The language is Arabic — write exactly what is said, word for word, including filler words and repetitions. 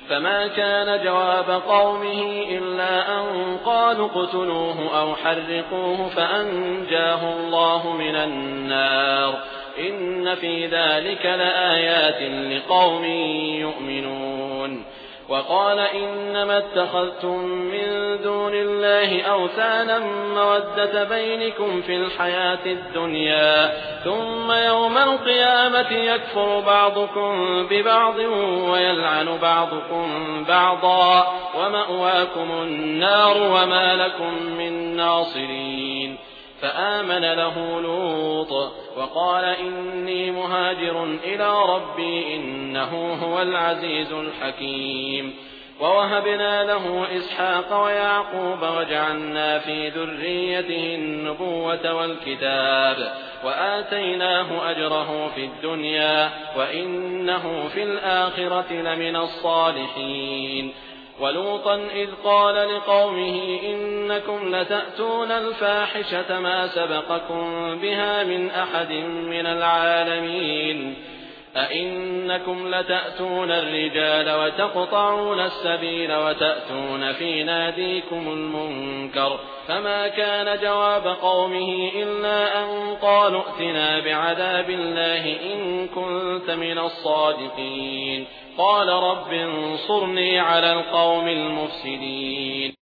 فما كان جواب قومه إلا أن قالوا اقتلوه أو حرقوه فأنجاه الله من النار إن في ذلك لآيات لقوم يؤمنون. وقال إنما اتخذتم من دون الله أوثانا مودة بينكم في الحياة الدنيا ثم يوم القيامة يكفر بعضكم ببعض ويلعن بعضكم بعضا ومأواكم النار وما لكم من ناصرين. فآمن له لوط وقال إني مهاجر إلى ربي إنه هو العزيز الحكيم. ووهبنا له إسحاق ويعقوب وجعلنا في ذريته النبوة والكتاب وآتيناه أجره في الدنيا وإنه في الآخرة لمن الصالحين. ولوطا إذ قال لقومه إنكم لتأتون الفاحشة ما سبقكم بها من أحد من العالمين أئنكم لتأتون الرجال وتقطعون السبيل وتأتون في ناديكم المنكر فما كان جواب قومه إلا أن قالوا ائتنا بعذاب الله إن كنت من الصادقين. قال رب انصرني على القوم المفسدين.